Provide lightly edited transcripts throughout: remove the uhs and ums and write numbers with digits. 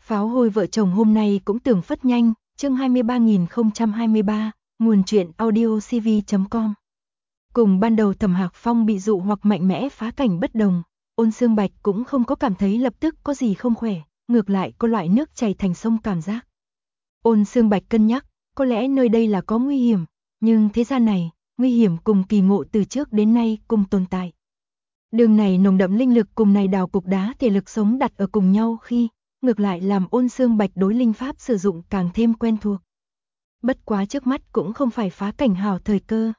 Pháo hôi vợ chồng hôm nay cũng tưởng phất nhanh, chương 23.023, nguồn truyện audiocv.com. Cùng ban đầu Thẩm Hạc Phong bị dụ hoặc mạnh mẽ phá cảnh bất đồng, Ôn Xương Bạch cũng không có cảm thấy lập tức có gì không khỏe, ngược lại có loại nước chảy thành sông cảm giác. Ôn Xương Bạch cân nhắc, có lẽ nơi đây là có nguy hiểm, nhưng thế gian này, nguy hiểm cùng kỳ ngộ từ trước đến nay cùng tồn tại. Đường này nồng đậm linh lực cùng này đào cục đá thể lực sống đặt ở cùng nhau khi, ngược lại làm Ôn Xương Bạch đối linh pháp sử dụng càng thêm quen thuộc. Bất quá trước mắt cũng không phải phá cảnh hảo thời cơ.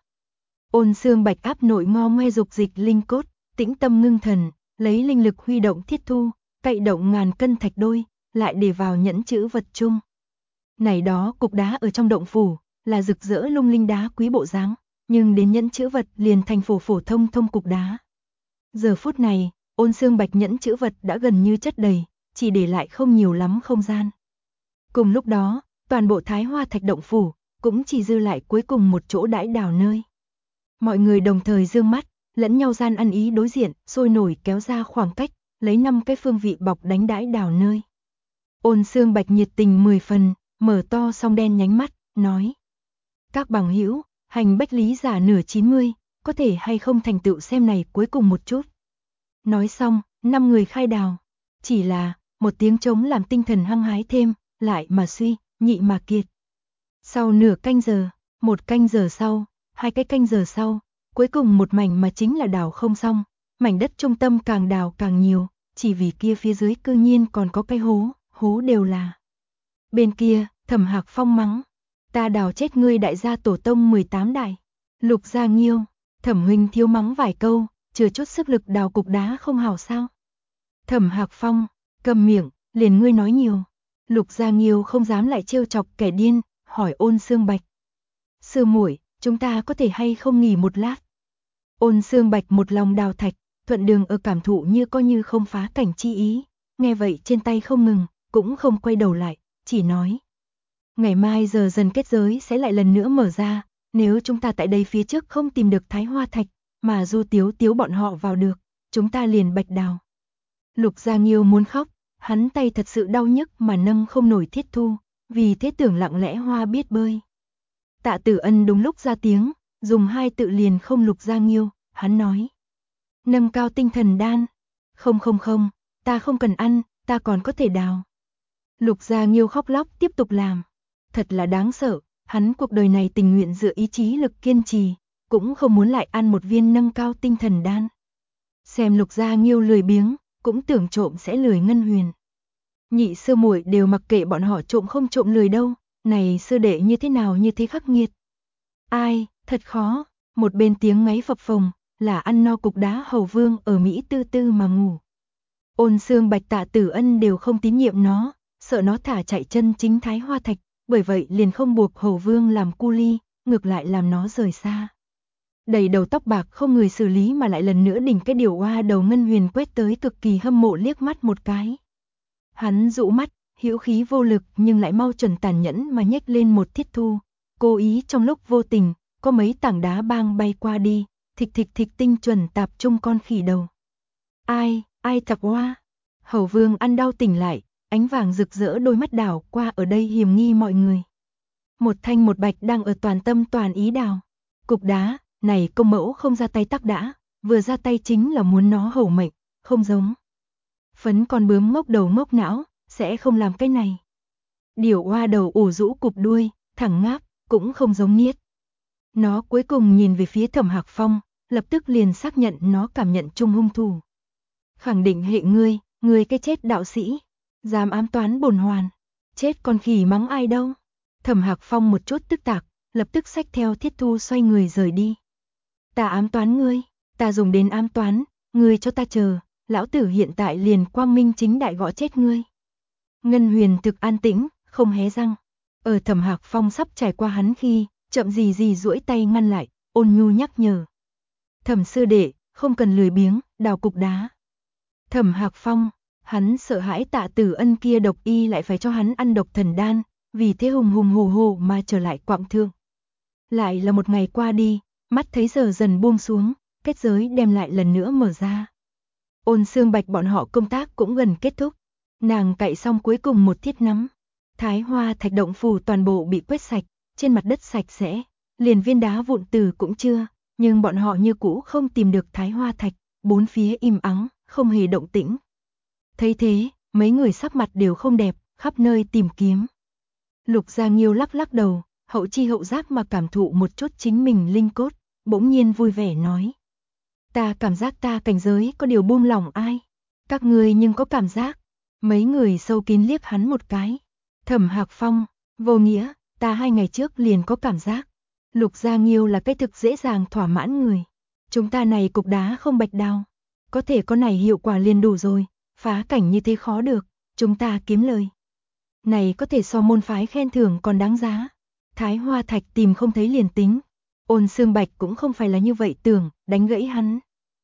Ôn Xương Bạch áp nội ngo ngoe dục dịch linh cốt, tĩnh tâm ngưng thần, lấy linh lực huy động thiết thu, cậy động ngàn cân thạch đôi, lại để vào nhẫn chữ vật chung. Này đó cục đá ở trong động phủ, là rực rỡ lung linh đá quý bộ dáng, nhưng đến nhẫn chữ vật liền thành phổ thông cục đá. Giờ phút này, Ôn Xương Bạch nhẫn chữ vật đã gần như chất đầy, chỉ để lại không nhiều lắm không gian. Cùng lúc đó, toàn bộ Thái Hoa Thạch động phủ cũng chỉ dư lại cuối cùng một chỗ đãi đào nơi. Mọi người đồng thời dương mắt, lẫn nhau gian ăn ý đối diện, sôi nổi kéo ra khoảng cách, lấy 5 cái phương vị bọc đánh đãi đào nơi. Ôn Xương Bạch nhiệt tình 10 phần, mở to song đen nhánh mắt, nói: "Các bằng hữu, hành bách lý giả nửa 90, có thể hay không thành tựu xem này cuối cùng một chút." Nói xong, 5 người khai đào. Chỉ là, một tiếng trống làm tinh thần hăng hái thêm, lại mà suy, nhị mà kiệt. Sau nửa canh giờ, 1 canh giờ sau, 2 cái canh giờ sau, cuối cùng một mảnh mà chính là đào không xong, mảnh đất trung tâm càng đào càng nhiều, chỉ vì kia phía dưới cư nhiên còn có cái hố đều là. Bên kia, Thẩm Hạc Phong mắng: "Ta đào chết ngươi đại gia tổ tông 18 đại." Lục Gia Nghiêu: "Thẩm huynh thiếu mắng vài câu, chưa chút sức lực đào cục đá không hảo sao?" Thẩm Hạc Phong: "Cầm miệng, liền ngươi nói nhiều." Lục Gia Nghiêu không dám lại trêu chọc kẻ điên, hỏi Ôn Xương Bạch: "Sư muội, chúng ta có thể hay không nghỉ một lát?" Ôn Xương Bạch một lòng đào thạch, thuận đường ở cảm thụ như coi như không phá cảnh chi ý, nghe vậy trên tay không ngừng, cũng không quay đầu lại, chỉ nói: "Ngày mai giờ dần kết giới sẽ lại lần nữa mở ra, nếu chúng ta tại đây phía trước không tìm được Thái Hoa Thạch, mà Du Tiếu Tiếu bọn họ vào được, chúng ta liền bạch đào." Lục Gia Nghiêu muốn khóc, hắn tay thật sự đau nhức mà nâng không nổi thiết thu, vì thế tưởng lặng lẽ hoa biết bơi. Tạ Tử Ân đúng lúc ra tiếng, dùng 2 tự liền không Lục Gia Nghiêu, hắn nói: "Nâng cao tinh thần đan." Không, ta không cần ăn, ta còn có thể đào." Lục Gia Nghiêu khóc lóc tiếp tục làm. Thật là đáng sợ, hắn cuộc đời này tình nguyện dựa ý chí lực kiên trì, cũng không muốn lại ăn một viên nâng cao tinh thần đan. Xem Lục Gia Nghiêu lười biếng, cũng tưởng trộm sẽ lười Ngân Huyền. Nhị sư muội đều mặc kệ bọn họ trộm không trộm lười đâu, này sư đệ như thế nào như thế khắc nghiệt. Ai, thật khó, một bên tiếng ngáy phập phồng, là ăn no cục đá Hầu Vương ở Mỹ tư tư mà ngủ. Ôn Xương Bạch Tạ Tử Ân đều không tín nhiệm nó, sợ nó thả chạy chân chính Thái Hoa Thạch, bởi vậy liền không buộc Hầu Vương làm cu ly, ngược lại làm nó rời xa. Đầy đầu tóc bạc không người xử lý mà lại lần nữa đỉnh cái điều oa đầu Ngân Huyền quét tới cực kỳ hâm mộ liếc mắt một cái. Hắn dụ mắt, hữu khí vô lực nhưng lại mau chuẩn tàn nhẫn mà nhếch lên một thiết thu, cố ý trong lúc vô tình, có mấy tảng đá bang bay qua đi, thịch tinh chuẩn tạp trung con khỉ đầu. Ai tạp oa? Hầu Vương ăn đau tỉnh lại, ánh vàng rực rỡ đôi mắt đảo qua ở đây hiềm nghi mọi người. Một thanh một bạch đang ở toàn tâm toàn ý đào. Cục đá, này công mẫu không ra tay tắc đã, vừa ra tay chính là muốn nó hầu mệnh, không giống. Phấn con bướm ngốc đầu ngốc não, sẽ không làm cái này. Điểu oa đầu ủ rũ cụp đuôi, thẳng ngáp, cũng không giống niết. Nó cuối cùng nhìn về phía Thẩm Hạc Phong, lập tức liền xác nhận nó cảm nhận chung hung thủ. Khẳng định hệ ngươi cái chết đạo sĩ, dám ám toán bổn hoàn, chết con khỉ mắng ai đâu. Thẩm Hạc Phong một chút tức tạc, lập tức xách theo thiết thu xoay người rời đi. Ta ám toán ngươi, ta dùng đến ám toán, ngươi cho ta chờ, lão tử hiện tại liền quang minh chính đại gõ chết ngươi. Ngân Huyền thực an tĩnh, không hé răng. Ở Thẩm Hạc Phong sắp trải qua hắn khi, chậm gì duỗi tay ngăn lại, ôn nhu nhắc nhở: "Thẩm sư đệ, không cần lười biếng, đào cục đá." Thẩm Hạc Phong, hắn sợ hãi Tạ Tử Ân kia độc y lại phải cho hắn ăn độc thần đan, vì thế hùng hổ mà trở lại quạng thượng. Lại là một ngày qua đi, mắt thấy giờ dần buông xuống, kết giới đem lại lần nữa mở ra. Ôn Xương Bạch bọn họ công tác cũng gần kết thúc. Nàng cạy xong cuối cùng một thiết nắm. Thái Hoa Thạch động phủ toàn bộ bị quét sạch, trên mặt đất sạch sẽ, liền viên đá vụn từ cũng chưa, nhưng bọn họ như cũ không tìm được Thái Hoa Thạch, bốn phía im ắng, không hề động tĩnh. Thấy thế, mấy người sắc mặt đều không đẹp, khắp nơi tìm kiếm. Lục Gia Nghiêu lắc lắc đầu, hậu chi hậu giác mà cảm thụ một chút chính mình linh cốt, bỗng nhiên vui vẻ nói. Ta cảm giác ta cảnh giới có điều buông lỏng ai. Các ngươi nhưng có cảm giác. Mấy người sâu kín liếc hắn một cái. Thẩm Hạc Phong, vô nghĩa, ta 2 ngày trước liền có cảm giác. Lục Gia Nghiêu là cái thực dễ dàng thỏa mãn người. Chúng ta này cục đá không bạch đao. Có thể có này hiệu quả liền đủ rồi, phá cảnh như thế khó được, chúng ta kiếm lời. Này có thể so môn phái khen thưởng còn đáng giá. Thái Hoa Thạch tìm không thấy liền tính. Ôn Xương Bạch cũng không phải là như vậy tưởng, đánh gãy hắn.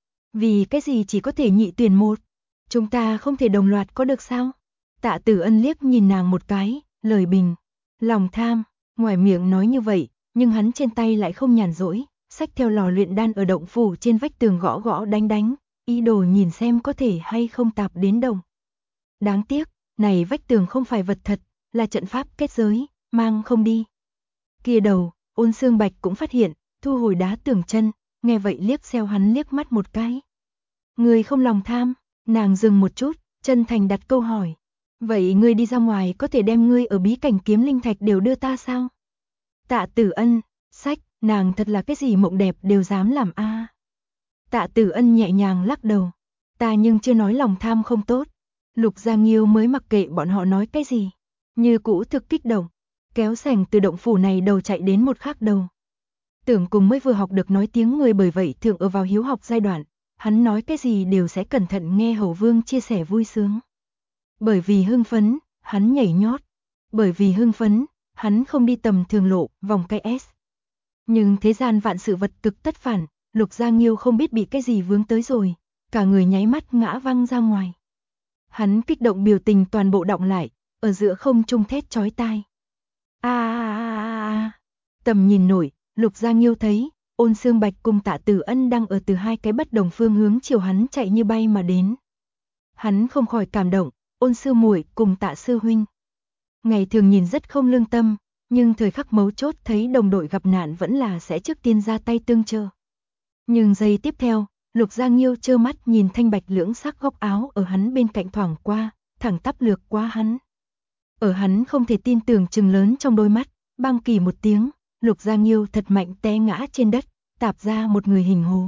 Vì cái gì chỉ có thể nhị tuyển một? Chúng ta không thể đồng loạt có được sao? Tạ Tử Ân liếc nhìn nàng một cái, lời bình. Lòng tham, ngoài miệng nói như vậy, nhưng hắn trên tay lại không nhàn rỗi, xách theo lò luyện đan ở động phủ trên vách tường gõ gõ đánh đánh, ý đồ nhìn xem có thể hay không tạp đến đồng. Đáng tiếc, này vách tường không phải vật thật, là trận pháp kết giới, mang không đi. Kia đầu, Ôn Xương Bạch cũng phát hiện, thu hồi đá tường chân, nghe vậy liếc xéo hắn liếc mắt một cái. Ngươi không lòng tham, nàng dừng một chút, chân thành đặt câu hỏi. Vậy ngươi đi ra ngoài có thể đem ngươi ở bí cảnh kiếm linh thạch đều đưa ta sao? Tạ Tử Ân, sách, nàng thật là cái gì mộng đẹp đều dám làm a. Tạ Tử Ân nhẹ nhàng lắc đầu. Ta nhưng chưa nói lòng tham không tốt. Lục Gia Nghiêu mới mặc kệ bọn họ nói cái gì. Như cũ thực kích động, kéo sành từ động phủ này đầu chạy đến một khác đầu. Tưởng cùng mới vừa học được nói tiếng người bởi vậy thường ở vào hiếu học giai đoạn, hắn nói cái gì đều sẽ cẩn thận nghe Hầu Vương chia sẻ vui sướng. Bởi vì hưng phấn, hắn nhảy nhót. Bởi vì hưng phấn, hắn không đi tầm thường lộ, vòng cây S. Nhưng thế gian vạn sự vật cực tất phản, Lục Gia Nghiêu không biết bị cái gì vướng tới rồi, cả người nháy mắt ngã văng ra ngoài. Hắn kích động biểu tình toàn bộ động lại, ở giữa không trung thét chói tai. Tầm nhìn nổi, Lục Gia Nghiêu thấy, Ôn Xương Bạch cùng Tạ Tử Ân đang ở từ 2 cái bất đồng phương hướng chiều hắn chạy như bay mà đến. Hắn không khỏi cảm động, Ôn sư muội cùng Tạ sư huynh. Ngày thường nhìn rất không lương tâm, nhưng thời khắc mấu chốt thấy đồng đội gặp nạn vẫn là sẽ trước tiên ra tay tương trợ. Nhưng giây tiếp theo, Lục Gia Nghiêu trơ mắt nhìn thanh bạch lưỡng sắc góc áo ở hắn bên cạnh thoảng qua, thẳng tắp lược qua hắn. Ở hắn không thể tin tưởng trừng lớn trong đôi mắt, băng kỳ một tiếng, Lục Gia Nghiêu thật mạnh té ngã trên đất, tạp ra một người hình hố.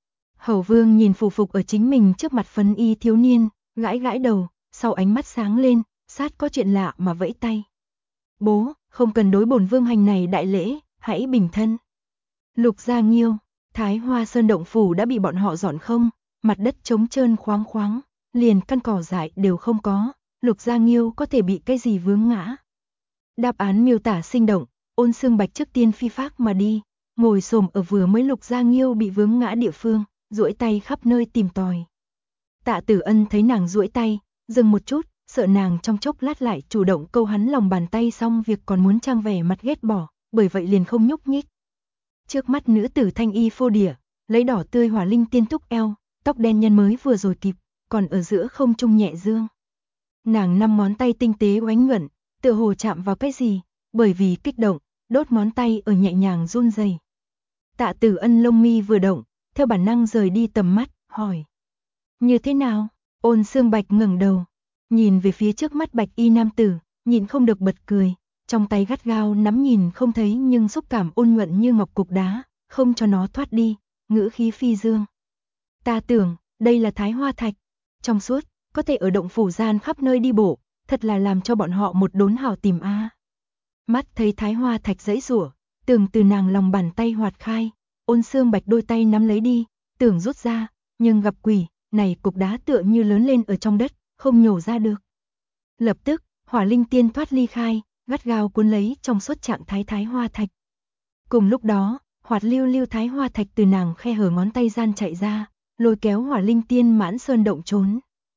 Hầu Vương nhìn phù phục ở chính mình trước mặt phấn y thiếu niên, gãi gãi đầu, sau ánh mắt sáng lên, sát có chuyện lạ mà vẫy tay. Bố, không cần đối bổn vương hành này đại lễ, hãy bình thân. Lục Gia Nghiêu, Thái Hoa Sơn động phủ đã bị bọn họ dọn không, mặt đất trống trơn khoáng khoáng, liền căn cỏ dại đều không có, Lục Gia Nghiêu có thể bị cái gì vướng ngã. Đáp án miêu tả sinh động, Ôn Xương Bạch trước tiên phi phác mà đi, ngồi xổm ở vừa mới Lục Gia Nghiêu bị vướng ngã địa phương, duỗi tay khắp nơi tìm tòi. Tạ Tử Ân thấy nàng duỗi tay, dừng một chút, sợ nàng trong chốc lát lại chủ động câu hắn lòng bàn tay xong việc còn muốn trang vẻ mặt ghét bỏ, bởi vậy liền không nhúc nhích. Trước mắt nữ tử thanh y phô đỉa, lấy đỏ tươi hỏa linh tiên túc eo, tóc đen nhân mới vừa rồi kịp, còn ở giữa không trung nhẹ dương. Nàng 5 ngón tay tinh tế oánh nhuận, tựa hồ chạm vào cái gì, bởi vì kích động, đốt ngón tay ở nhẹ nhàng run rẩy. Tạ Tử Ân lông mi vừa động, theo bản năng rời đi tầm mắt, hỏi. Như thế nào? Ôn Xương Bạch ngẩng đầu, nhìn về phía trước mắt bạch y nam tử, nhìn không được bật cười, trong tay gắt gao nắm nhìn không thấy nhưng xúc cảm ôn nhuận như ngọc cục đá, không cho nó thoát đi, ngữ khí phi dương. Ta tưởng, đây là Thái Hoa Thạch, trong suốt, có thể ở động phủ gian khắp nơi đi bộ, thật là làm cho bọn họ một đốn hảo tìm a. Mắt thấy Thái Hoa Thạch giãy giụa, tưởng từ nàng lòng bàn tay hoạt khai, Ôn Xương Bạch đôi tay nắm lấy đi, tưởng rút ra, nhưng gặp quỷ, này cục đá tựa như lớn lên ở trong đất, không nhổ ra được. Lập tức, hỏa linh tiên thoát ly khai, gắt gao cuốn lấy trong suốt trạng thái Thái Hoa Thạch. Cùng lúc đó, hoạt lưu lưu Thái Hoa Thạch từ nàng khe hở ngón tay gian chạy ra, lôi kéo hỏa linh tiên mãn sơn động trốn.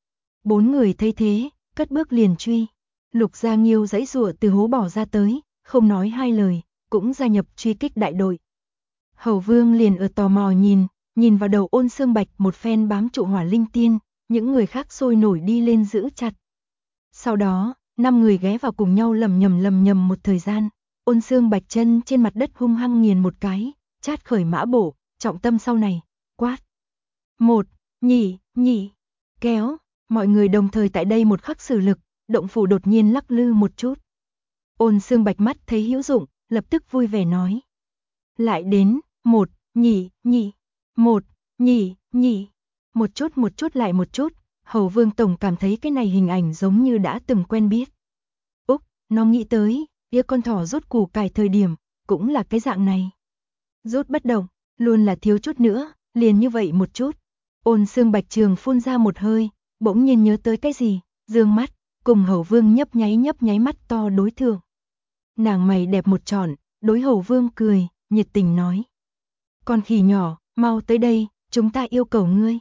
4 người thấy thế, cất bước liền truy. Lục Gia Nghiêu giãy giụa từ hố bỏ ra tới, không nói 2 lời, cũng gia nhập truy kích đại đội. Hầu Vương liền ở tò mò nhìn vào đầu Ôn Xương Bạch một phen bám trụ hỏa linh tiên, những người khác sôi nổi đi lên giữ chặt. Sau đó, 5 người ghé vào cùng nhau lầm nhầm một thời gian. Ôn Xương Bạch chân trên mặt đất hung hăng nghiền một cái, chát khởi mã bổ, trọng tâm sau này, quát. 1, nhị, kéo, mọi người đồng thời tại đây một khắc sử lực, động phủ đột nhiên lắc lư một chút. Ôn Xương Bạch mắt thấy hữu dụng, lập tức vui vẻ nói. Lại đến, 1, nhị, 1, nhị, một chút lại một chút, Hầu Vương Tổng cảm thấy cái này hình ảnh giống như đã từng quen biết. Úc, nó nghĩ tới, con thỏ rút củ cải thời điểm, cũng là cái dạng này. Rút bất động, luôn là thiếu chút nữa, liền như vậy một chút. Ôn Xương Bạch trường phun ra một hơi, bỗng nhiên nhớ tới cái gì, dương mắt, cùng Hầu Vương nhấp nháy mắt to đối thượng. Nàng mày đẹp một trọn, đối Hầu Vương cười, nhiệt tình nói. Con khỉ nhỏ, mau tới đây, chúng ta yêu cầu ngươi.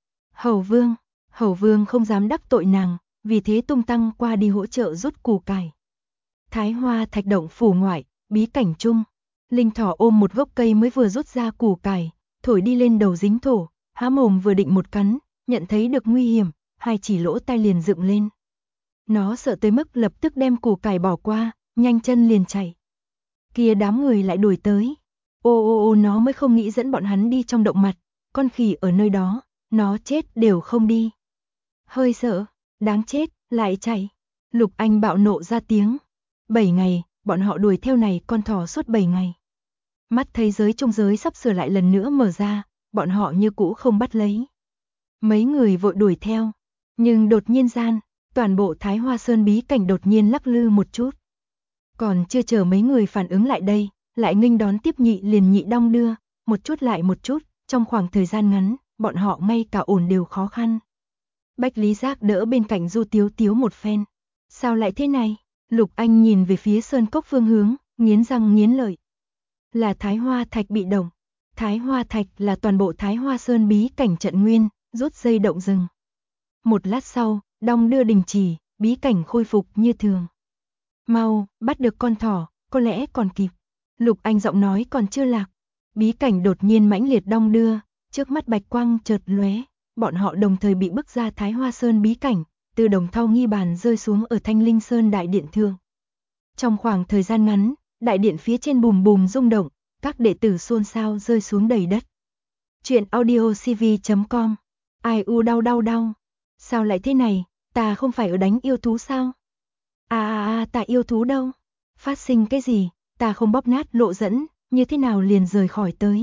Hầu Vương không dám đắc tội nàng, vì thế tung tăng qua đi hỗ trợ rút củ cải. Thái Hoa Thạch động phủ ngoại, bí cảnh chung. Linh thỏ ôm một gốc cây mới vừa rút ra củ cải, thổi đi lên đầu dính thổ, há mồm vừa định một cắn, nhận thấy được nguy hiểm, hai chỉ lỗ tai liền dựng lên. Nó sợ tới mức lập tức đem củ cải bỏ qua, nhanh chân liền chạy. Kia đám người lại đuổi tới. Ô nó mới không nghĩ dẫn bọn hắn đi trong động mặt, con khỉ ở nơi đó, nó chết đều không đi. Hơi sợ, đáng chết, lại chạy. Lục Anh bạo nộ ra tiếng. 7 ngày, bọn họ đuổi theo này con thỏ suốt 7 ngày. Mắt thấy giới trung giới sắp sửa lại lần nữa mở ra, bọn họ như cũ không bắt lấy. Mấy người vội đuổi theo, nhưng đột nhiên gian, toàn bộ Thái Hoa Sơn bí cảnh đột nhiên lắc lư một chút. Còn chưa chờ mấy người phản ứng lại đây, lại nghênh đón tiếp nhị liền nhị đong đưa, một chút lại một chút, trong khoảng thời gian ngắn, bọn họ ngay cả ổn đều khó khăn. Bách Lý Giác đỡ bên cạnh Du Tiếu Tiếu một phen. Sao lại thế này? Lục Anh nhìn về phía sơn cốc phương hướng, nghiến răng nghiến lợi. Là Thái Hoa Thạch bị động. Thái Hoa Thạch là toàn bộ Thái Hoa Sơn bí cảnh trận nguyên, rút dây động rừng. Một lát sau, đong đưa đình chỉ, bí cảnh khôi phục như thường. Mau, bắt được con thỏ, có lẽ còn kịp. Lục Anh giọng nói còn chưa lạc. Bí cảnh đột nhiên mãnh liệt đong đưa, trước mắt bạch quang chợt lóe, bọn họ đồng thời bị bức ra Thái Hoa Sơn bí cảnh, từ đồng thau nghi bàn rơi xuống ở Thanh Linh Sơn đại điện thượng. Trong khoảng thời gian ngắn, đại điện phía trên bùm bùm rung động, các đệ tử xôn xao rơi xuống đầy đất. Chuyện audio cv.com. Ai u đau. Sao lại thế này, ta không phải ở đánh yêu thú sao? Ta yêu thú đâu? Phát sinh cái gì, ta không bóp nát lộ dẫn, như thế nào liền rời khỏi tới?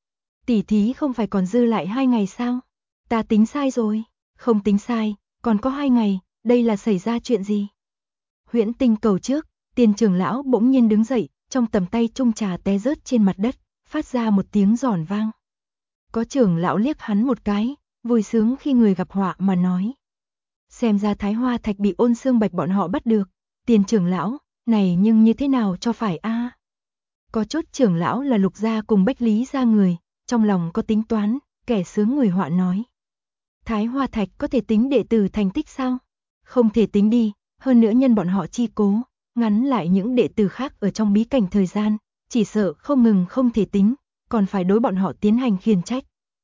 Tỉ thí không phải còn dư lại 2 ngày sao? Ta tính sai rồi, không tính sai, còn có 2 ngày, đây là xảy ra chuyện gì? Huyễn Tinh cầu trước, Tiền trưởng lão bỗng nhiên đứng dậy, trong tầm tay chung trà té rớt trên mặt đất, phát ra một tiếng giòn vang. Có trưởng lão liếc hắn một cái, vui sướng khi người gặp họa mà nói. Xem ra Thái Hoa Thạch bị Ôn Xương Bạch bọn họ bắt được, Tiền trưởng lão, này nhưng như thế nào cho phải a? Có chút trưởng lão là Lục gia cùng Bách Lý gia người, trong lòng có tính toán, kẻ sướng người họa nói. Thái Hoa Thạch có thể tính đệ tử thành tích sao? Không thể tính đi, hơn nữa nhân bọn họ chi cố, ngắn lại những đệ tử khác ở trong bí cảnh thời gian, chỉ sợ không ngừng không thể tính, còn phải đối bọn họ tiến hành khiển trách.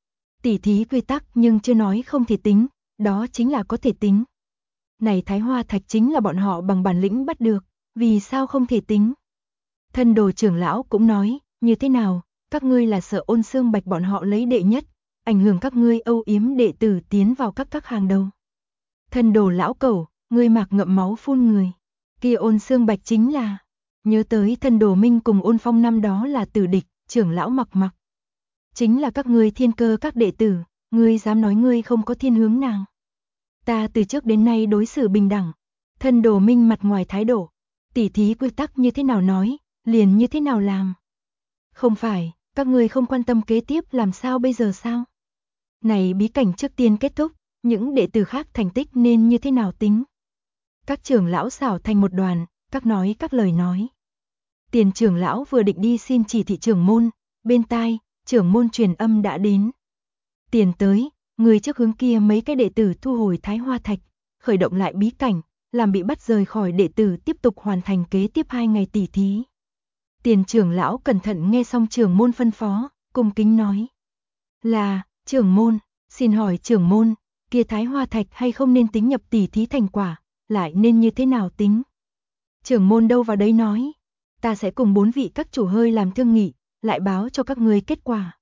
Tỉ thí quy tắc nhưng chưa nói không thể tính, đó chính là có thể tính. Này Thái Hoa Thạch chính là bọn họ bằng bản lĩnh bắt được, vì sao không thể tính? Thân đồ trưởng lão cũng nói, như thế nào, các ngươi là sợ Ôn Xương Bạch bọn họ lấy đệ nhất, ảnh hưởng các ngươi âu yếm đệ tử tiến vào các hàng đầu. Thân đồ lão cẩu, ngươi mạc ngậm máu phun người. Kia Ôn Xương Bạch chính là, nhớ tới thân đồ Minh cùng Ôn Phong năm đó là tử địch, trưởng lão mặc. Chính là các ngươi thiên cơ các đệ tử, ngươi dám nói ngươi không có thiên hướng nàng. Ta từ trước đến nay đối xử bình đẳng. Thân đồ Minh mặt ngoài thái độ, tỉ thí quy tắc như thế nào nói, liền như thế nào làm. Không phải, các ngươi không quan tâm kế tiếp làm sao bây giờ sao? Này bí cảnh trước tiên kết thúc, những đệ tử khác thành tích nên như thế nào tính? Các trưởng lão xảo thành một đoàn, các nói các lời nói. Tiền trưởng lão vừa định đi xin chỉ thị trưởng môn, bên tai, trưởng môn truyền âm đã đến. Tiền tới, người trước hướng kia mấy cái đệ tử thu hồi Thái Hoa Thạch, khởi động lại bí cảnh, làm bị bắt rời khỏi đệ tử tiếp tục hoàn thành kế tiếp 2 ngày tỉ thí. Tiền trưởng lão cẩn thận nghe xong trưởng môn phân phó, cung kính nói. Là, trưởng môn, xin hỏi trưởng môn, kia Thái Hoa Thạch hay không nên tính nhập tỉ thí thành quả, lại nên như thế nào tính. Trưởng môn đâu vào đấy nói, ta sẽ cùng 4 vị các chủ hơi làm thương nghị, lại báo cho các ngươi kết quả.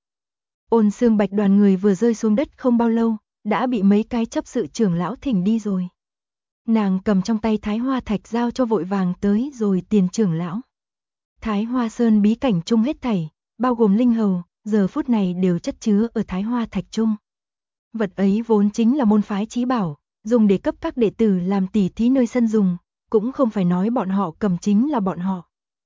Ôn Xương Bạch đoàn người vừa rơi xuống đất không bao lâu, đã bị mấy cái chấp sự trưởng lão thỉnh đi rồi. Nàng cầm trong tay Thái Hoa Thạch giao cho vội vàng tới rồi tiền trưởng lão. Thái Hoa Sơn bí cảnh chung hết thảy, bao gồm linh hầu, giờ phút này đều chất chứa ở Thái Hoa Thạch chung. Vật ấy vốn chính là môn phái chí bảo, dùng để cấp các đệ tử làm tỉ thí nơi sân dùng, cũng không phải nói bọn họ cầm chính là bọn họ.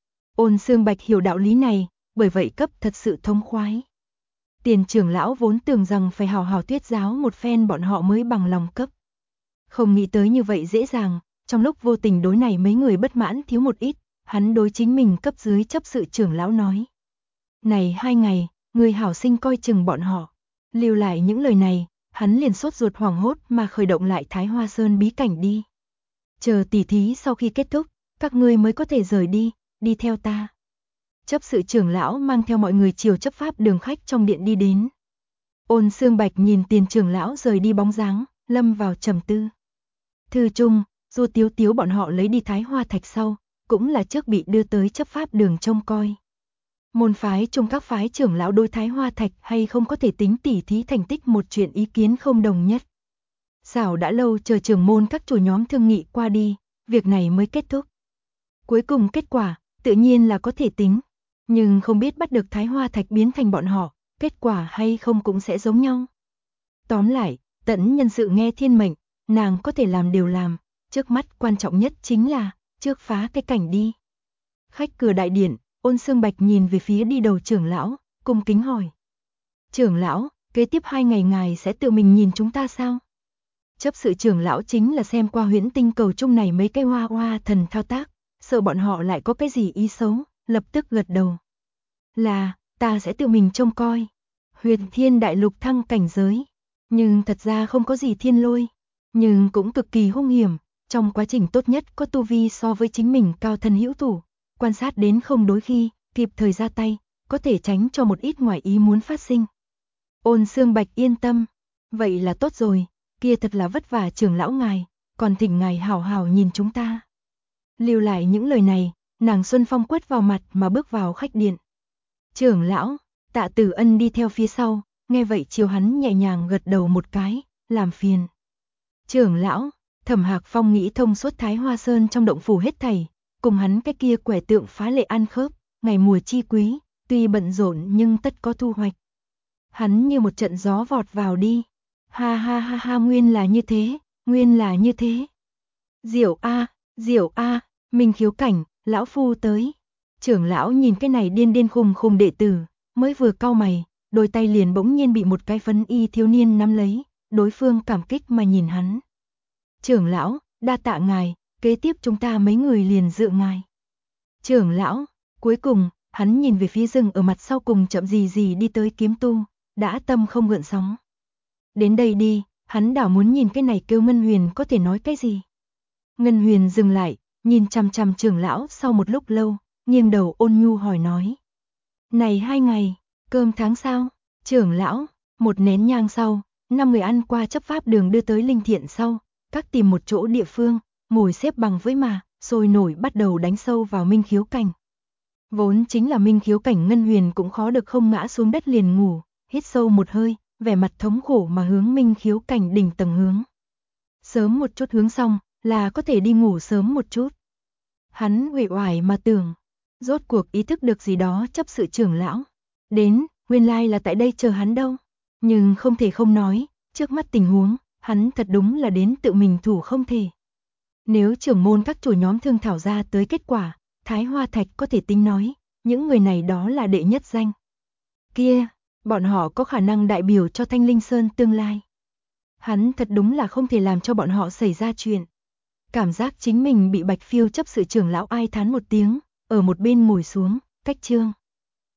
Ôn Xương Bạch hiểu đạo lý này, bởi vậy cấp thật sự thông khoái. Tiền trưởng lão vốn tưởng rằng phải hào hào thuyết giáo một phen bọn họ mới bằng lòng cấp. Không nghĩ tới như vậy dễ dàng, trong lúc vô tình đối này mấy người bất mãn thiếu một ít, hắn đối chính mình cấp dưới chấp sự trưởng lão nói. Này 2 ngày, người hảo sinh coi chừng bọn họ. Lưu lại những lời này, hắn liền sốt ruột hoảng hốt mà khởi động lại Thái Hoa Sơn bí cảnh đi. Chờ tỉ thí sau khi kết thúc, các ngươi mới có thể rời đi, đi theo ta. Chấp sự trưởng lão mang theo mọi người chiều chấp pháp đường khách trong điện đi đến. Ôn Xương Bạch nhìn tiền trưởng lão rời đi bóng dáng, lâm vào trầm tư. Thư chung, Du Tiếu Tiếu bọn họ lấy đi Thái Hoa Thạch sau, cũng là trước bị đưa tới chấp pháp đường trông coi. Môn phái chung các phái trưởng lão đối Thái Hoa Thạch hay không có thể tính tỉ thí thành tích một chuyện ý kiến không đồng nhất. Xảo đã lâu chờ trưởng môn các chủ nhóm thương nghị qua đi, việc này mới kết thúc. Cuối cùng kết quả, tự nhiên là có thể tính, nhưng không biết bắt được Thái Hoa Thạch biến thành bọn họ, kết quả hay không cũng sẽ giống nhau. Tóm lại, Tẫn nhân sự nghe thiên mệnh, nàng có thể làm đều làm, trước mắt quan trọng nhất chính là, trước phá cái cảnh đi. Khách cửa đại điện, Ôn Xương Bạch nhìn về phía đi đầu trưởng lão, cung kính hỏi. Trưởng lão, kế tiếp 2 ngày ngài sẽ tự mình nhìn chúng ta sao? Chấp sự trưởng lão chính là xem qua Huyễn Tinh cầu chung này mấy cái hoa hoa thần thao tác, sợ bọn họ lại có cái gì ý xấu, lập tức gật đầu. Là, ta sẽ tự mình trông coi. Huyền Thiên Đại Lục thăng cảnh giới, nhưng thật ra không có gì thiên lôi, nhưng cũng cực kỳ hung hiểm, trong quá trình tốt nhất có tu vi so với chính mình cao thân hữu thủ, quan sát đến không đối khi, kịp thời ra tay, có thể tránh cho một ít ngoại ý muốn phát sinh. Ôn Xương Bạch yên tâm, vậy là tốt rồi, kia thật là vất vả trưởng lão ngài, còn thỉnh ngài hảo hảo nhìn chúng ta. Lưu lại những lời này, nàng Xuân Phong quất vào mặt mà bước vào khách điện. Trưởng lão, Tạ Tử Ân đi theo phía sau, nghe vậy chiều hắn nhẹ nhàng gật đầu một cái, làm phiền. Trưởng lão, Thẩm Hạc Phong nghĩ thông suốt Thái Hoa Sơn trong động phủ hết thảy, cùng hắn cái kia quẻ tượng phá lệ ăn khớp, ngày mùa chi quý, tuy bận rộn nhưng tất có thu hoạch. Hắn như một trận gió vọt vào đi. Ha ha ha ha, nguyên là như thế, nguyên là như thế. Diệu a, Minh Khiếu Cảnh, lão phu tới. Trưởng lão nhìn cái này điên điên khùng khùng đệ tử, mới vừa cau mày, đôi tay liền bỗng nhiên bị một cái phấn y thiếu niên nắm lấy, đối phương cảm kích mà nhìn hắn. Trưởng lão, đa tạ ngài, kế tiếp chúng ta mấy người liền dựa ngài. Trưởng lão, cuối cùng, hắn nhìn về phía rừng ở mặt sau cùng chậm gì gì đi tới kiếm tu, đã tâm không gợn sóng. Đến đây đi, hắn đảo muốn nhìn cái này kêu Ngân Huyền có thể nói cái gì. Ngân Huyền dừng lại, nhìn chằm chằm trưởng lão sau một lúc lâu, nghiêng đầu ôn nhu hỏi nói. Này 2 ngày, cơm tháng sao? Trưởng lão, một nén nhang sau, 5 người ăn qua chấp pháp đường đưa tới linh thiện sau, các tìm một chỗ địa phương, ngồi xếp bằng với mà, sôi nổi bắt đầu đánh sâu vào Minh Khiếu Cảnh. Vốn chính là Minh Khiếu Cảnh Ngân Huyền cũng khó được không ngã xuống đất liền ngủ, hít sâu một hơi, vẻ mặt thống khổ mà hướng Minh Khiếu Cảnh đỉnh tầng hướng. Sớm một chút hướng xong, là có thể đi ngủ sớm một chút. Hắn uể oải mà tưởng, rốt cuộc ý thức được gì đó chấp sự trưởng lão. Đến, nguyên lai là tại đây chờ hắn đâu. Nhưng không thể không nói, trước mắt tình huống, hắn thật đúng là đến tự mình thủ không thể. Nếu trưởng môn các chủ nhóm thương thảo ra tới kết quả, Thái Hoa Thạch có thể tính nói, những người này đó là đệ nhất danh. Kia, bọn họ có khả năng đại biểu cho Thanh Linh Sơn tương lai. Hắn thật đúng là không thể làm cho bọn họ xảy ra chuyện. Cảm giác chính mình bị Bạch Phiêu chấp sự trưởng lão ai thán một tiếng, ở một bên ngồi xuống, cách chương.